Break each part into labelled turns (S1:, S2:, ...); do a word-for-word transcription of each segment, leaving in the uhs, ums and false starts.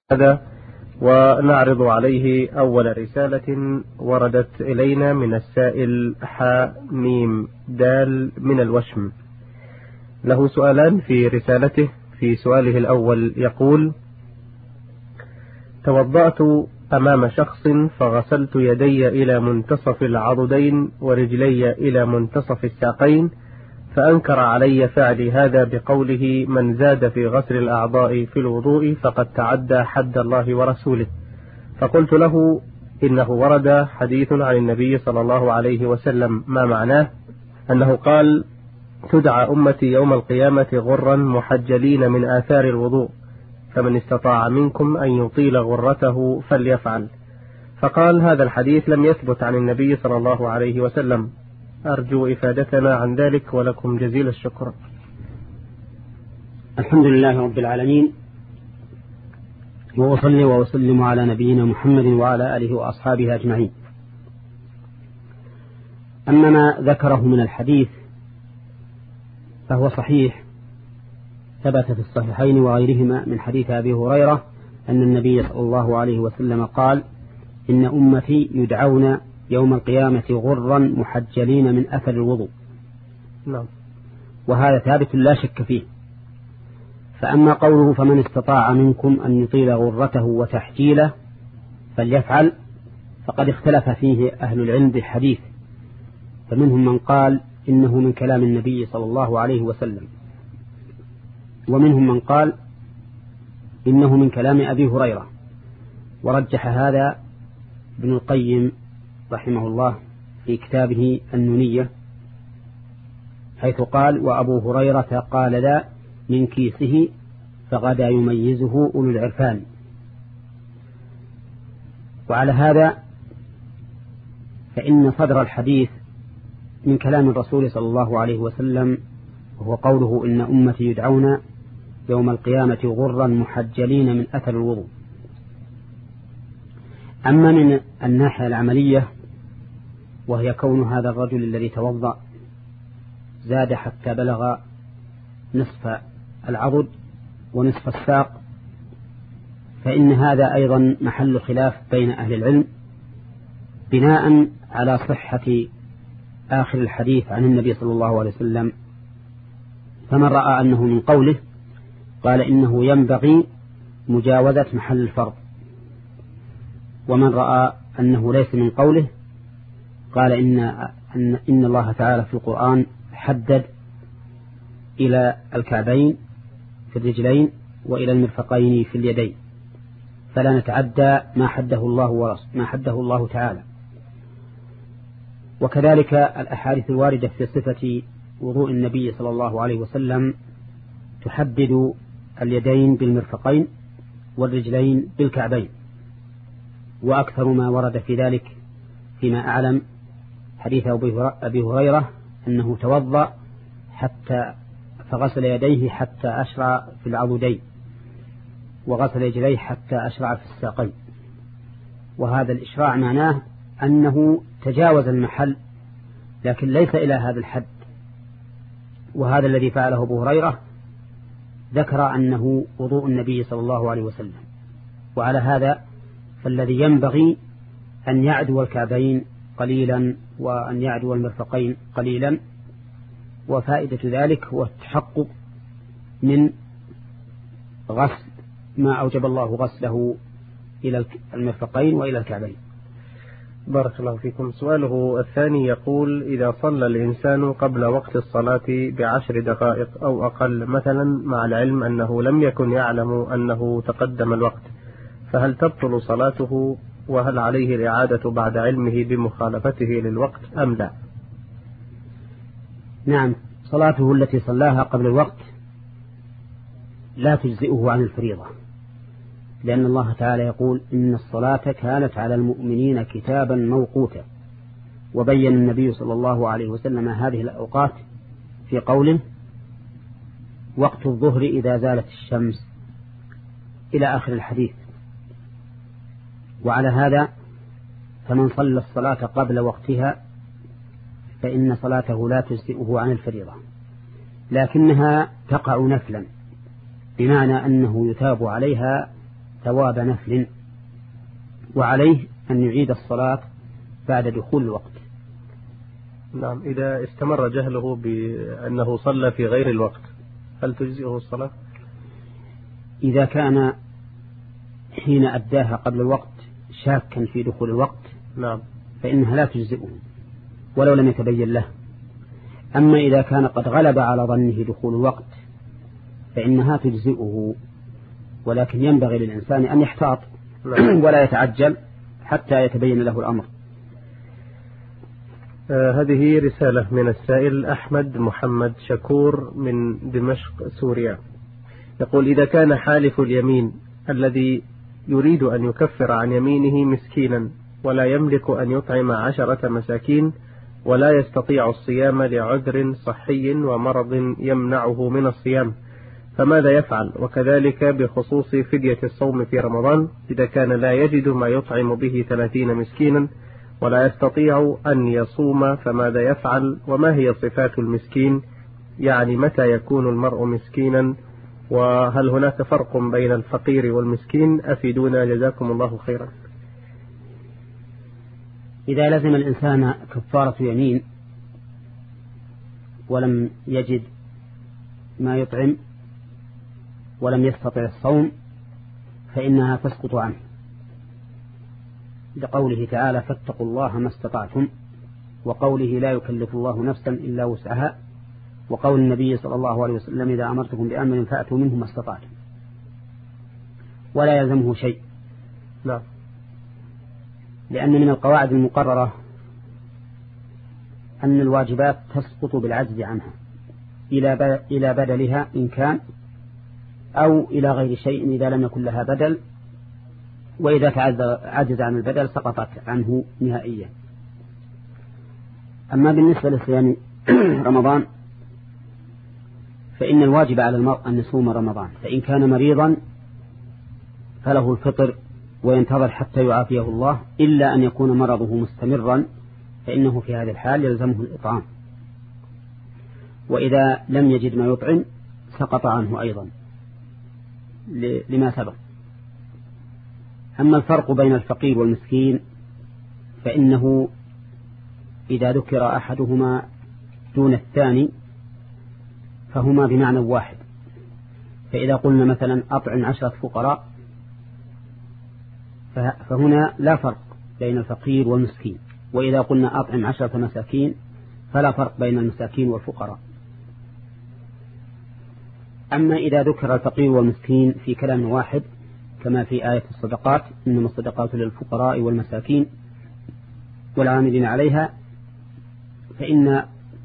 S1: هذا ونعرض عليه أول رسالة وردت إلينا من السائل حاء ميم دال من الوشم. له سؤالان في رسالته. في سؤاله الأول يقول: توضأت أمام شخص فغسلت يدي إلى منتصف العضدين ورجلي إلى منتصف الساقين، فأنكر علي فعلي هذا بقوله: من زاد في غسل الأعضاء في الوضوء فقد تعدى حد الله ورسوله. فقلت له: إنه ورد حديث عن النبي صلى الله عليه وسلم، ما معناه؟ أنه قال: تدعى أمتي يوم القيامة غرا محجلين من آثار الوضوء، فمن استطاع منكم أن يطيل غرته فليفعل. فقال: هذا الحديث لم يثبت عن النبي صلى الله عليه وسلم، أرجو إفادتنا عن ذلك ولكم جزيل الشكر.
S2: الحمد لله رب العالمين، وأصلي وأسلم على نبينا محمد وعلى آله وأصحابه أجمعين. أما ما ذكره من الحديث فهو صحيح، ثبت في الصحيحين وغيرهما من حديث أبي هريرة أن النبي صلى الله عليه وسلم قال: إن أمتي يدعون يوم القيامة غرا محجلين من أثر الوضوء.
S1: نعم.
S2: وهذا ثابت لا شك فيه. فأما قوله فمن استطاع منكم أن يطيل غرته وتحجيله فليفعل، فقد اختلف فيه أهل العلم بالحديث، فمنهم من قال إنه من كلام النبي صلى الله عليه وسلم، ومنهم من قال إنه من كلام أبي هريرة. ورجح هذا ابن القيم رحمه الله في كتابه النونية، حيث قال: وأبو هريرة قال ذا من كيسه فغدا يميزه أولو العرفان. وعلى هذا فإن صدر الحديث من كلام الرسول صلى الله عليه وسلم، وهو قوله: إن أمتي يدعون يوم القيامة غرا محجلين من أثر الوضوء. أما من الناحية العملية، وهي كون هذا الرجل الذي توضأ زاد حتى بلغ نصف العضد ونصف الساق، فإن هذا أيضا محل خلاف بين أهل العلم، بناء على صحة آخر الحديث عن النبي صلى الله عليه وسلم. فمن رأى أنه من قوله قال إنه ينبغي مجاوزة محل الفرض، ومن رأى أنه ليس من قوله قال إن, أن, إن الله تعالى في القرآن حدد إلى الكعبين في الرجلين وإلى المرفقين في اليدين، فلا نتعدى ما حده الله ورسوله ما حده الله تعالى. وكذلك الأحاديث الواردة في صفة وضوء النبي صلى الله عليه وسلم تحدد اليدين بالمرفقين والرجلين بالكعبين. وأكثر ما ورد في ذلك فيما أعلم حديث أبي هريرة أنه توضأ حتى فغسل يديه حتى أشرع في العضدين، وغسل رجليه حتى أشرع في الساقين. وهذا الإشراع معناه أنه تجاوز المحل، لكن ليس إلى هذا الحد. وهذا الذي فعله أبو هريرة ذكر أنه وضوء النبي صلى الله عليه وسلم. وعلى هذا فالذي ينبغي أن يعدو الكعبين قليلا وأن يعدو المرفقين قليلا، وفائدة ذلك هو التحقق من غسل ما أوجب الله غسله إلى المرفقين وإلى الكعبين.
S1: بارك الله فيكم. سؤاله الثاني يقول: إذا صلى الإنسان قبل وقت الصلاة بعشر دقائق أو أقل مثلا، مع العلم أنه لم يكن يعلم أنه تقدم الوقت، فهل تبطل صلاته؟ وهل عليه الإعادة بعد علمه بمخالفته للوقت أم لا؟
S2: نعم، صلاته التي صلاها قبل الوقت لا تجزئه عن الفريضة، لأن الله تعالى يقول: إن الصلاة كانت على المؤمنين كتابا موقوتا. وبين النبي صلى الله عليه وسلم هذه الأوقات في قوله: وقت الظهر إذا زالت الشمس، إلى آخر الحديث. وعلى هذا فمن صلى الصلاة قبل وقتها فإن صلاته لا تجزئه عن الفريضة، لكنها تقع نفلا، بمعنى أنه يتاب عليها ثواب نفل، وعليه أن يعيد الصلاة بعد دخول الوقت.
S1: نعم. إذا استمر جهله بأنه صلى في غير الوقت هل تجزئه الصلاة؟
S2: إذا كان حين أداها قبل الوقت شاكا في دخول الوقت
S1: نعم
S2: فإنها لا تجزئه ولو لم يتبين له. أما إذا كان قد غلب على ظنه دخول الوقت فإنها تجزئه، ولكن ينبغي للإنسان أن يحتاط ولا يتعجل حتى يتبين له الأمر.
S1: آه هذه رسالة من السائل أحمد محمد شكور من دمشق سوريا، يقول: إذا كان حالف اليمين الذي يريد أن يكفر عن يمينه مسكينا ولا يملك أن يطعم عشرة مساكين ولا يستطيع الصيام لعذر صحي ومرض يمنعه من الصيام، فماذا يفعل؟ وكذلك بخصوص فدية الصوم في رمضان، إذا كان لا يجد ما يطعم به ثلاثين مسكينا ولا يستطيع أن يصوم فماذا يفعل؟ وما هي صفات المسكين؟ يعني متى يكون المرء مسكينا؟ وهل هناك فرق بين الفقير والمسكين؟ أفيدونا جزاكم الله خيرا.
S2: إذا لزم الإنسان كفارة يمين ولم يجد ما يطعم ولم يستطع الصوم فإنها تسقط عنه، لقوله تعالى: فاتقوا الله ما استطعتم، وقوله: لا يكلف الله نفسا إلا وسعها، وقول النبي صلى الله عليه وسلم: إذا أمرتكم بأمر فأتوا منه ما استطعتم، ولا يلزمه شيء.
S1: لا.
S2: لأن من القواعد المقررة أن الواجبات تسقط بالعجز عنها إلى بدلها إن كان، أو إلى غير شيء إذا لم يكن لها بدل، وإذا عجز عن البدل سقطت عنه نهائيا. أما بالنسبة لصيام رمضان فإن الواجب على المرء أن يصوم رمضان، فإن كان مريضا فله الفطر وينتظر حتى يعافيه الله، إلا أن يكون مرضه مستمرا فإنه في هذا الحال يلزمه الإطعام، وإذا لم يجد ما يطعم سقط عنه أيضا لما سبق. أما الفرق بين الفقير والمسكين فإنه إذا ذكر أحدهما دون الثاني فهما بمعنى واحد. فإذا قلنا مثلا أطعم عشرة فقراء فهنا لا فرق بين الفقير والمسكين، وإذا قلنا أطعم عشرة مساكين فلا فرق بين المساكين والفقراء. أما إذا ذكر الفقير والمسكين في كلام واحد كما في آية الصدقات: إنما الصدقات للفقراء والمساكين والعاملين عليها، فإن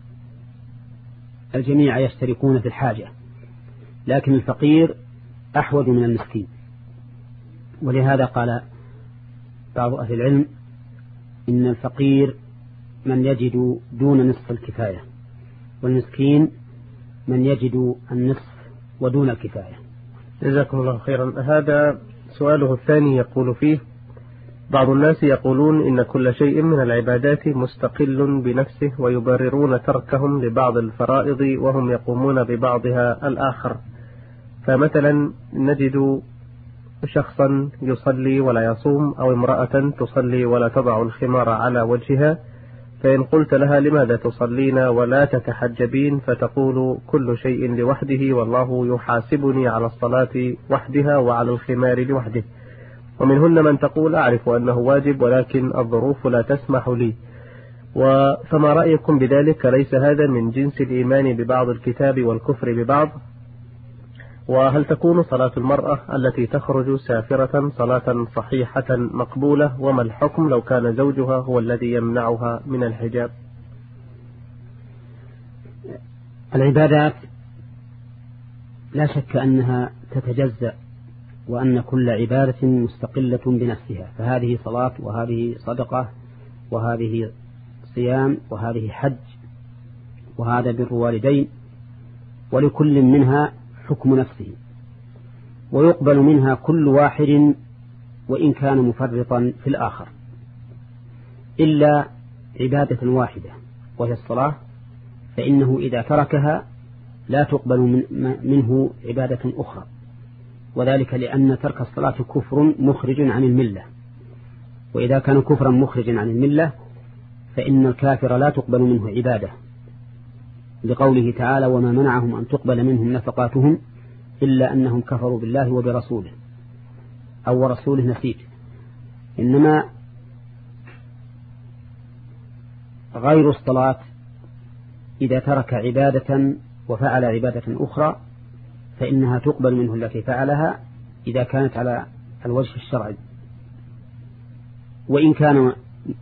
S2: الجميع يشتركون في الحاجة، لكن الفقير أحوج من المسكين. ولهذا قال بعض أهل العلم: إن الفقير من يجد دون نصف الكفاية، والمسكين من يجد النصف ودون الكفاية.
S1: جزاكم الله خيرا. هذا سؤاله الثاني يقول فيه: بعض الناس يقولون إن كل شيء من العبادات مستقل بنفسه ويبررون تركهم لبعض الفرائض وهم يقومون ببعضها الآخر، فمثلا نجد شخصا يصلي ولا يصوم، أو امرأة تصلي ولا تضع الخمار على وجهها، فإن قلت لها: لماذا تصلين ولا تتحجبين؟ فتقول: كل شيء لوحده، والله يحاسبني على الصلاة وحدها وعلى الخمار لوحده. ومنهن من تقول: أعرف أنه واجب ولكن الظروف لا تسمح لي. فما رأيكم بذلك؟ ليس هذا من جنس الإيمان ببعض الكتاب والكفر ببعض؟ وهل تكون صلاة المرأة التي تخرج سافرة صلاة صحيحة مقبولة؟ وما الحكم لو كان زوجها هو الذي يمنعها من الحجاب؟
S2: العبادات لا شك أنها تتجزأ، وأن كل عبادة مستقلة بنفسها، فهذه صلاة وهذه صدقة وهذه صيام وهذه حج وهذا بر والدين، ولكل منها حكم نفسه، ويقبل منها كل واحد وإن كان مفرطا في الآخر، إلا عبادة واحدة وهي الصلاة، فإنه إذا تركها لا تقبل من منه عبادة أخرى، وذلك لأن ترك الصلاة كفر مخرج عن الملة، وإذا كان كفرا مخرجا عن الملة فإن الكافر لا تقبل منه عبادة، لقوله تعالى: وما منعهم أن تقبل منهم نفقاتهم إلا أنهم كفروا بالله وبرسوله، أو ورسوله نسيت. إنما غير الصلاة إذا ترك عبادة وفعل عبادة أخرى فإنها تقبل منه التي فعلها إذا كانت على الوجه الشرعي، وإن كان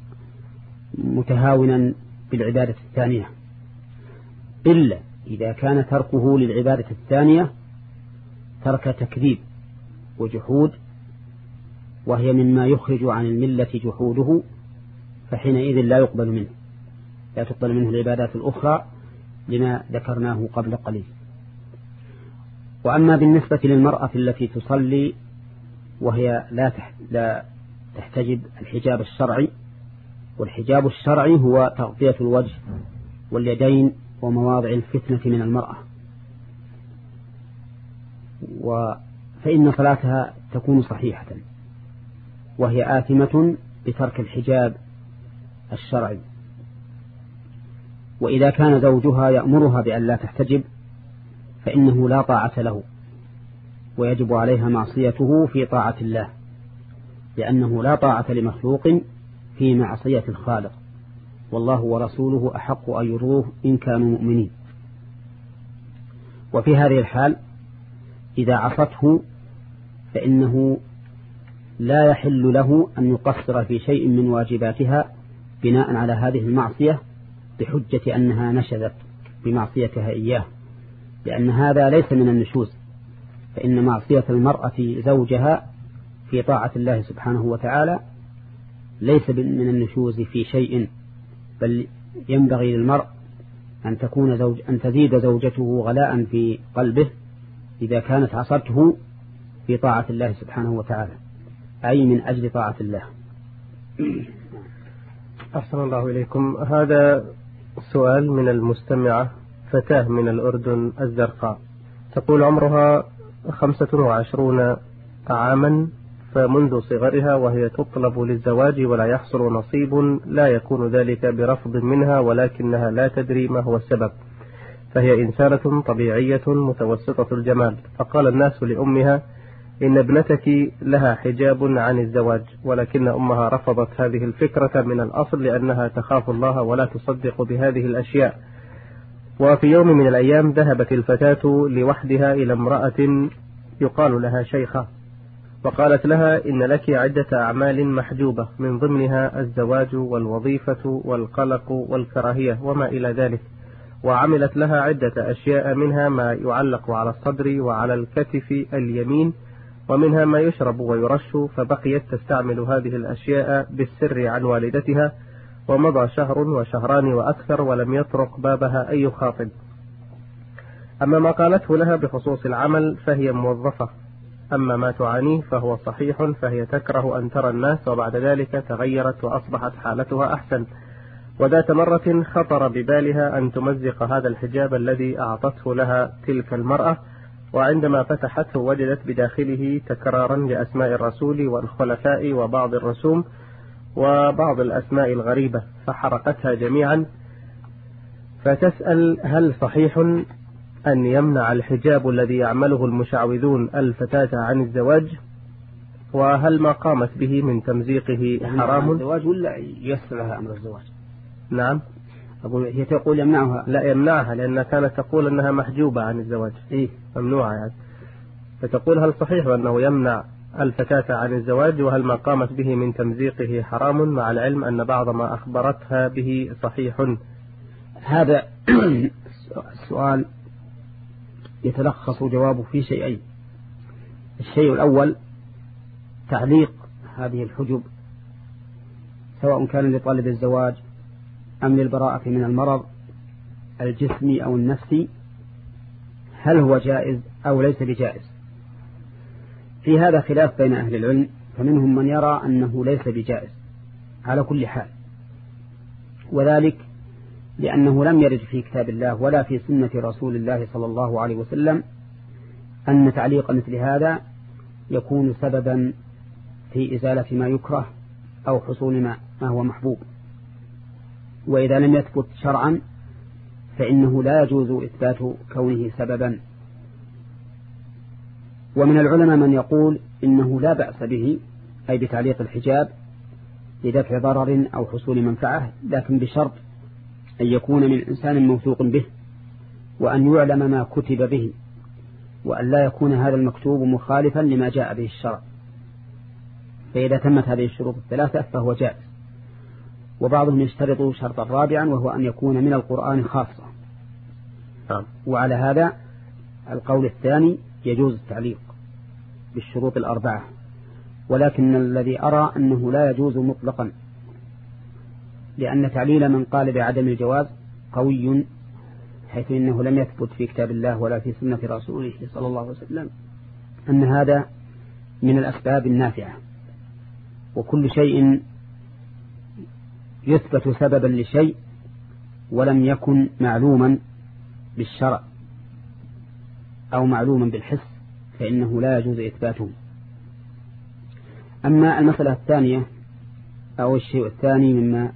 S2: متهاونا بالعبادة الثانية، إلا إذا كان تركه للعبادة الثانية ترك تكذيب وجحود، وهي مما يخرج عن الملة جحوده، فحينئذ لا يقبل منه لا تقبل منه العبادات الأخرى لما ذكرناه قبل قليل. وأما بالنسبة للمرأة التي تصلي وهي لا لا تحتجب الحجاب الشرعي، والحجاب الشرعي هو تغطية الوجه واليدين ومواضع الفتنة من المرأة، فإن صلاتها تكون صحيحة، وهي آثمة بترك الحجاب الشرعي. وإذا كان زوجها يأمرها بأن لا تحتجب فإنه لا طاعة له، ويجب عليها معصيته في طاعة الله، لأنه لا طاعة لمخلوق في معصية الخالق، والله ورسوله أحق أن يرضوه إن كانوا مؤمنين. وفي هذه الحال إذا عصته فإنه لا يحل له أن يقصر في شيء من واجباتها بناء على هذه المعصية بحجة أنها نشذت بمعصيتها إياه، لأن هذا ليس من النشوز، فإن معصية المرأة زوجها في طاعة الله سبحانه وتعالى ليس من النشوز في شيء، بل ينبغي للمرء أن تكون زوج أن تزيد زوجته غلاء في قلبه إذا كانت عصته في طاعة الله سبحانه وتعالى، أي من أجل طاعة الله.
S1: أحسن الله إليكم. هذا سؤال من المستمعة فتاة من الأردن الزرقاء، تقول: عمرها خمسة وعشرون عاما، فمنذ صغرها وهي تطلب للزواج ولا يحصل نصيب، لا يكون ذلك برفض منها ولكنها لا تدري ما هو السبب، فهي إنسانة طبيعية متوسطة الجمال، فقال الناس لأمها إن ابنتك لها حجاب عن الزواج، ولكن أمها رفضت هذه الفكرة من الأصل لأنها تخاف الله ولا تصدق بهذه الأشياء. وفي يوم من الأيام ذهبت الفتاة لوحدها إلى امرأة يقال لها شيخة، وقالت لها إن لك عدة أعمال محجوبة، من ضمنها الزواج والوظيفة والقلق والكراهية وما إلى ذلك، وعملت لها عدة أشياء، منها ما يعلق على الصدر وعلى الكتف اليمين، ومنها ما يشرب ويرش، فبقيت تستعمل هذه الأشياء بالسر عن والدتها، ومضى شهر وشهران وأكثر ولم يطرق بابها أي خاطب. أما ما قالته لها بخصوص العمل فهي موظفة، أما ما تعانيه فهو صحيح، فهي تكره أن ترى الناس، وبعد ذلك تغيرت وأصبحت حالتها أحسن. وذات مرة خطر ببالها أن تمزق هذا الحجاب الذي أعطته لها تلك المرأة، وعندما فتحته وجدت بداخله تكرارا لأسماء الرسول والخلفاء وبعض الرسوم وبعض الأسماء الغريبة، فحرقتها جميعا. فتسأل: هل صحيح أن يمنع الحجاب الذي يعمله المشعوذون الفتاة عن الزواج؟ وهل ما قامت به من تمزيقه حرام؟
S2: الزواج ولا يسر لها أمر الزواج؟
S1: نعم،
S2: أقول هي تقول يمنعها.
S1: لا، يمنعها، لأنها كانت تقول أنها محجوبة عن الزواج.
S2: إيه؟
S1: ممنوعة يعني. فتقول: هل صحيح أنه يمنع الفتاة عن الزواج؟ وهل ما قامت به من تمزيقه حرام، مع العلم أن بعض ما أخبرتها به صحيح؟
S2: هذا السؤال يتلخص جوابه في شيئين. الشيء الأول تعليق هذه الحجب، سواء كان لطالب الزواج أم للبراءة من المرض الجسمي أو النفسي، هل هو جائز أو ليس بجائز؟ في هذا خلاف بين أهل العلم، فمنهم من يرى أنه ليس بجائز على كل حال، وذلك لأنه لم يرد في كتاب الله ولا في سنة رسول الله صلى الله عليه وسلم أن تعليق مثل هذا يكون سببا في إزالة ما يكره أو حصول ما, ما هو محبوب. وإذا لم يثبت شرعا فإنه لا يجوز إثبات كونه سببا. ومن العلماء من يقول إنه لا بأس به، أي بتعليق الحجاب لدفع ضرر أو حصول منفعة، لكن بشرط أن يكون من إنسان موثوق به، وأن يعلم ما كتب به، وأن لا يكون هذا المكتوب مخالفا لما جاء به الشرع. فإذا تمت هذه الشروط الثلاثة فهو جائز. وبعضهم يشترط شرطا رابعا وهو أن يكون من القرآن خاصة. وعلى هذا القول الثاني يجوز التعليق بالشروط الأربعة، ولكن الذي أرى أنه لا يجوز مطلقا، لأن تعليل من قال بعدم الجواز قوي، حيث إنه لم يثبت في كتاب الله ولا في سنة رسوله صلى الله عليه وسلم أن هذا من الأسباب النافعة. وكل شيء يثبت سببا لشيء ولم يكن معلوما بالشرع أو معلوما بالحس فإنه لا يجوز إثباته. أما المسألة الثانية أو الشيء الثاني مما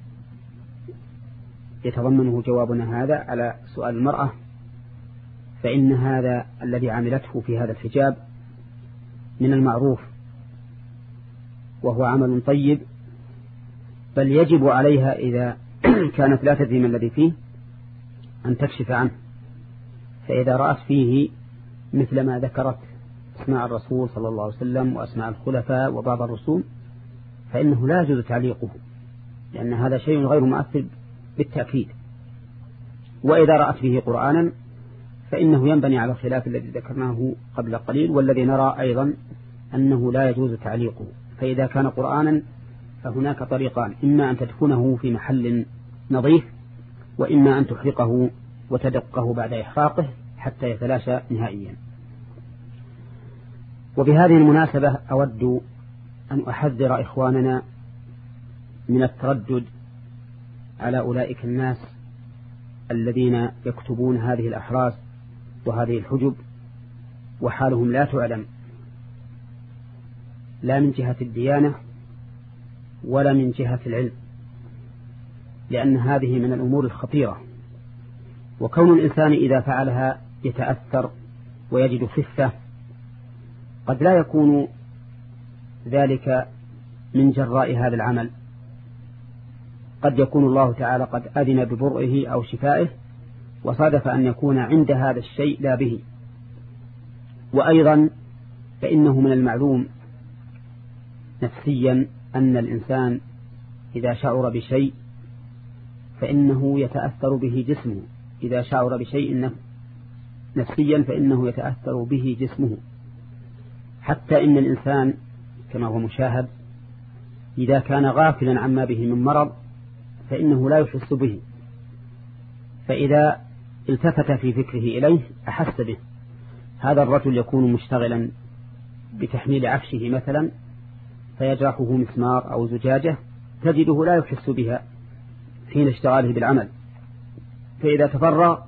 S2: يتضمنه جوابنا هذا على سؤال المرأة، فإن هذا الذي عملته في هذا الحجاب من المعروف وهو عمل طيب، بل يجب عليها إذا كانت لا تدري ما الذي فيه أن تكشف عنه. فإذا رأت فيه مثل ما ذكرت اسماء الرسول صلى الله عليه وسلم وأسماء الخلفاء وبعض الرسوم فإنه لا يجوز تعليقه، لأن هذا شيء غير مؤثر بالتأكيد. وإذا رأت فيه قرآنا فإنه ينبني على الخلاف الذي ذكرناه قبل قليل، والذي نرى أيضا أنه لا يجوز تعليقه. فإذا كان قرآنا فهناك طريقان: إما أن تدفنه في محل نظيف، وإما أن تحرقه وتدقه بعد إحراقه حتى يتلاشى نهائيا. وبهذه المناسبة أود أن أحذر إخواننا من التردد على أولئك الناس الذين يكتبون هذه الأحراز وهذه الحجب وحالهم لا تعلم، لا من جهة الديانة ولا من جهة العلم، لأن هذه من الأمور الخطيرة. وكون الإنسان إذا فعلها يتأثر ويجد خفة، قد لا يكون ذلك من جراء هذا العمل، قد يكون الله تعالى قد أذن ببرئه أو شفائه، وصادف أن يكون عند هذا الشيء لا به. وأيضا فإنه من المعلوم نفسيا أن الإنسان إذا شعر بشيء فإنه يتأثر به جسمه، إذا شعر بشيء نفسيا فإنه يتأثر به جسمه، حتى إن الإنسان كما هو مشاهد إذا كان غافلا عما به من مرض فإنه لا يحس به، فإذا التفت في فكره إليه أحس به. هذا الرجل يكون مشتغلا بتحميل عفشه مثلا فيجرحه مسمار أو زجاجة، تجده لا يحس بها حين اشتغاله بالعمل، فإذا تفرغ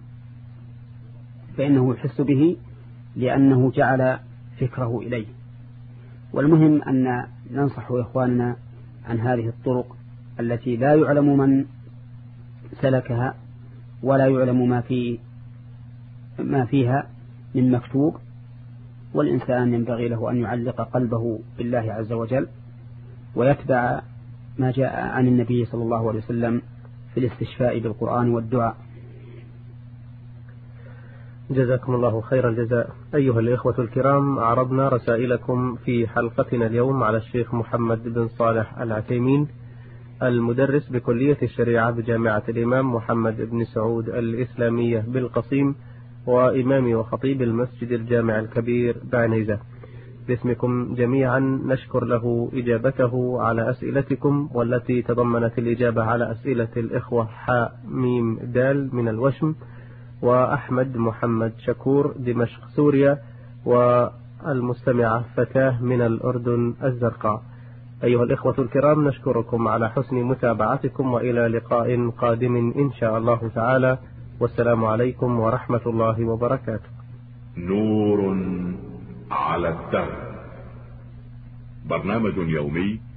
S2: فإنه يحس به لأنه جعل فكره إليه. والمهم أن ننصح إخواننا عن هذه الطرق التي لا يعلم من سلكها ولا يعلم ما في ما فيها من مكتوب، والإنسان ينبغي له أن يعلق قلبه بالله عز وجل ويتبع ما جاء عن النبي صلى الله عليه وسلم في الاستشفاء بالقرآن والدعاء.
S1: جزاكم الله خير الجزاء. أيها الإخوة الكرام، عرضنا رسائلكم في حلقتنا اليوم على الشيخ محمد بن صالح العثيمين، المدرس بكلية الشريعة بجامعة الإمام محمد بن سعود الإسلامية بالقصيم، وإمام وخطيب المسجد الجامع الكبير بعنيزة. باسمكم جميعا نشكر له إجابته على أسئلتكم، والتي تضمنت الإجابة على أسئلة الإخوة حاء ميم دال من الوشم، وأحمد محمد شكور دمشق سوريا، والمستمعة فتاة من الأردن الزرقاء. أيها الإخوة الكرام، نشكركم على حسن متابعتكم، وإلى لقاء قادم إن شاء الله تعالى، والسلام عليكم ورحمة الله وبركاته.
S3: نور على الدرب، برنامج يومي